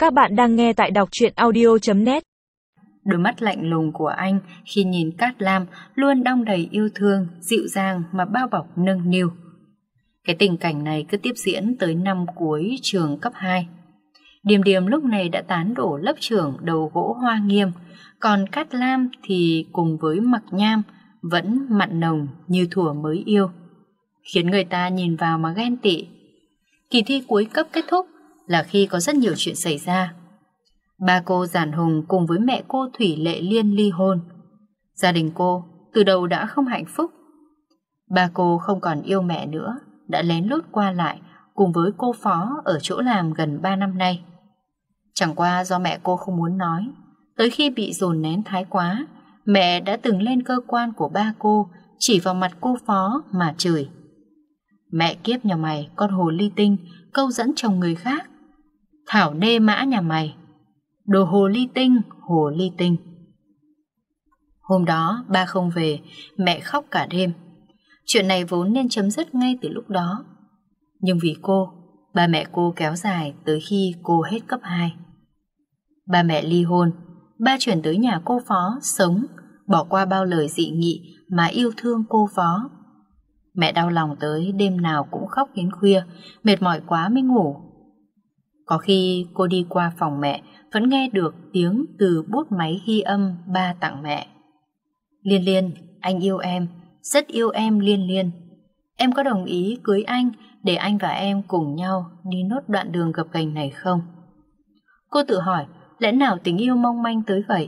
Các bạn đang nghe tại đọc truyện audio.net. Đôi mắt lạnh lùng của anh khi nhìn Cát Lam luôn đong đầy yêu thương, dịu dàng mà bao bọc nâng niu. Cái tình cảnh này cứ tiếp diễn tới năm cuối trường cấp 2. Điềm Điềm lúc này đã tán đổ lớp trưởng đầu gỗ Hoa Nghiêm, còn Cát Lam thì cùng với Mặc Nham vẫn mặn nồng như thuở mới yêu, khiến người ta nhìn vào mà ghen tị. Kỳ thi cuối cấp kết thúc là khi có rất nhiều chuyện xảy ra. Ba cô Giản Hùng cùng với mẹ cô Thủy Lệ Liên ly hôn. Gia đình cô từ đầu đã không hạnh phúc. Ba cô không còn yêu mẹ nữa, đã lén lút qua lại cùng với cô Phó ở chỗ làm gần 3 năm nay. Chẳng qua do mẹ cô không muốn nói, tới khi bị dồn nén thái quá, mẹ đã từng lên cơ quan của ba cô chỉ vào mặt cô Phó mà chửi: "Mẹ kiếp nhà mày, con hồ ly tinh, câu dẫn chồng người khác. Thảo nê mã nhà mày, đồ hồ ly tinh, hồ ly tinh." Hôm đó ba không về, mẹ khóc cả đêm. Chuyện này vốn nên chấm dứt ngay từ lúc đó, nhưng vì cô, ba mẹ cô kéo dài tới khi cô hết cấp 2. Ba mẹ ly hôn, ba chuyển tới nhà cô Phó sống, bỏ qua bao lời dị nghị mà yêu thương cô Phó. Mẹ đau lòng tới đêm nào cũng khóc đến khuya, mệt mỏi quá mới ngủ. Có khi cô đi qua phòng mẹ vẫn nghe được tiếng từ bút máy ghi âm ba tặng mẹ: "Liên Liên, anh yêu em, rất yêu em Liên Liên. Em có đồng ý cưới anh để anh và em cùng nhau đi nốt đoạn đường gập ghềnh này không?" Cô tự hỏi lẽ nào tình yêu mong manh tới vậy.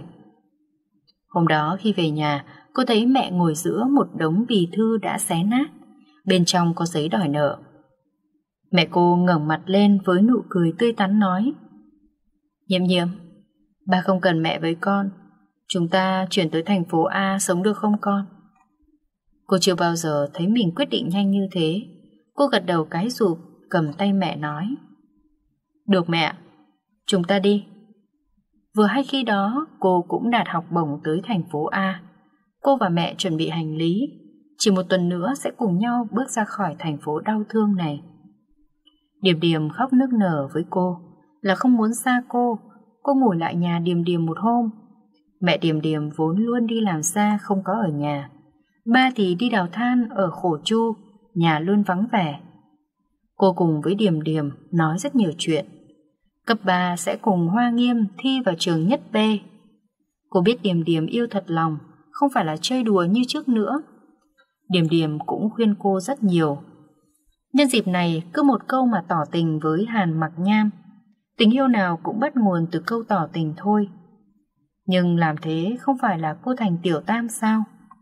Hôm đó khi về nhà, cô thấy mẹ ngồi giữa một đống bì thư đã xé nát, bên trong có giấy đòi nợ. Mẹ cô ngẩng mặt lên với nụ cười tươi tắn nói: "Nhiễm Nhiễm, ba không cần mẹ với con, chúng ta chuyển tới thành phố A sống được không con?" Cô chưa bao giờ thấy mình quyết định nhanh như thế. Cô gật đầu cái rụp, cầm tay mẹ nói: "Được mẹ, chúng ta đi." Vừa hay khi đó cô cũng đạt học bổng tới thành phố A. Cô và mẹ chuẩn bị hành lý, chỉ một tuần nữa sẽ cùng nhau bước ra khỏi thành phố đau thương này. Điềm Điềm khóc nức nở với cô là không muốn xa cô. Cô ngủ lại nhà Điềm Điềm một hôm. Mẹ Điềm Điềm vốn luôn đi làm xa không có ở nhà, ba thì đi đào than ở Khổ Chu, nhà luôn vắng vẻ. Cô cùng với Điềm Điềm nói rất nhiều chuyện. Cấp 3 sẽ cùng Hoa Nghiêm thi vào trường nhất B. Cô biết Điềm Điềm yêu thật lòng, không phải là chơi đùa như trước nữa. Điềm Điềm cũng khuyên cô rất nhiều. Nhân dịp này cứ một câu mà tỏ tình với Hàn Mặc Nham. Tình yêu nào cũng bắt nguồn từ câu tỏ tình thôi. Nhưng làm thế không phải là cô thành tiểu tam sao?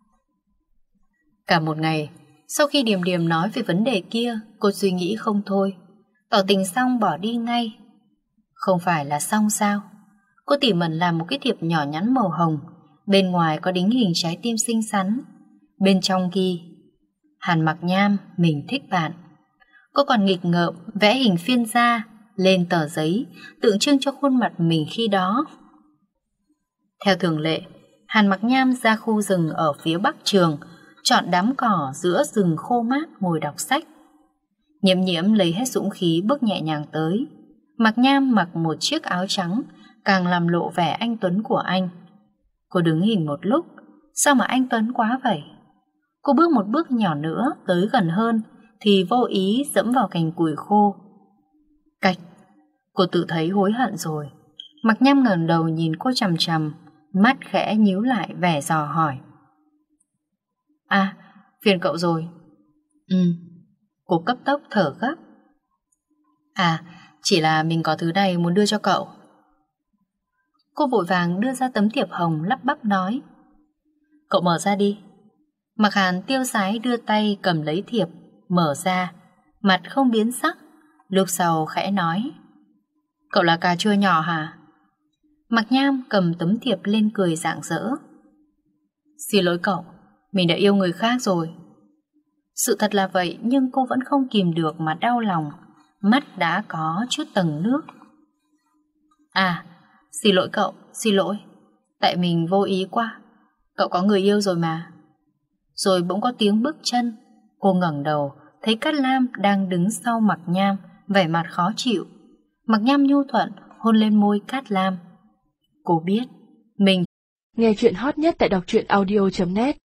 Cả một ngày, sau khi Điềm Điềm nói về vấn đề kia, cô suy nghĩ không thôi. Tỏ tình xong bỏ đi ngay. Không phải là xong sao? Cô tỉ mẩn làm một cái thiệp nhỏ nhắn màu hồng, bên ngoài có đính hình trái tim xinh xắn, bên trong ghi: "Hàn Mặc Nham, mình thích bạn." Cô còn nghịch ngợm vẽ hình phiên da lên tờ giấy, tượng trưng cho khuôn mặt mình khi đó. Theo thường lệ, Hàn Mặc Nham ra khu rừng ở phía bắc trường, chọn đám cỏ giữa rừng khô mát ngồi đọc sách. Nhiễm Nhiễm lấy hết dũng khí bước nhẹ nhàng tới. Mặc Nham mặc một chiếc áo trắng, càng làm lộ vẻ anh tuấn của anh. Cô đứng hình một lúc, sao mà anh tuấn quá vậy? Cô bước một bước nhỏ nữa tới gần hơn thì vô ý dẫm vào cành củi khô. Cạch! Cô tự thấy hối hận rồi. Mặc Nham ngẩng đầu nhìn cô chằm chằm, mắt khẽ nhíu lại vẻ dò hỏi: "À, phiền cậu rồi." Cô cấp tốc thở gấp: "À, chỉ là mình có thứ này muốn đưa cho cậu." Cô vội vàng đưa ra tấm thiệp hồng, lắp bắp nói: "Cậu mở ra đi." Mặc Hàn tiêu sái đưa tay cầm lấy thiệp, mở ra, mặt không biến sắc, lúc sau khẽ nói: "Cậu là cà chua nhỏ hả?" Mặc Nham cầm tấm thiệp lên cười rạng rỡ: "Xin lỗi cậu, mình đã yêu người khác rồi." Sự thật là vậy, nhưng cô vẫn không kìm được mà đau lòng, mắt đã có chút tầng nước. "À, xin lỗi cậu, xin lỗi, tại mình vô ý quá, cậu có người yêu rồi mà." Rồi bỗng có tiếng bước chân. Cô ngẩng đầu thấy Cát Lam đang đứng sau Mặc Nham, vẻ mặt khó chịu. Mặc Nham nhu thuận hôn lên môi Cát Lam. Cô biết, mình Nghe chuyện hot nhất tại đọc truyện audio.net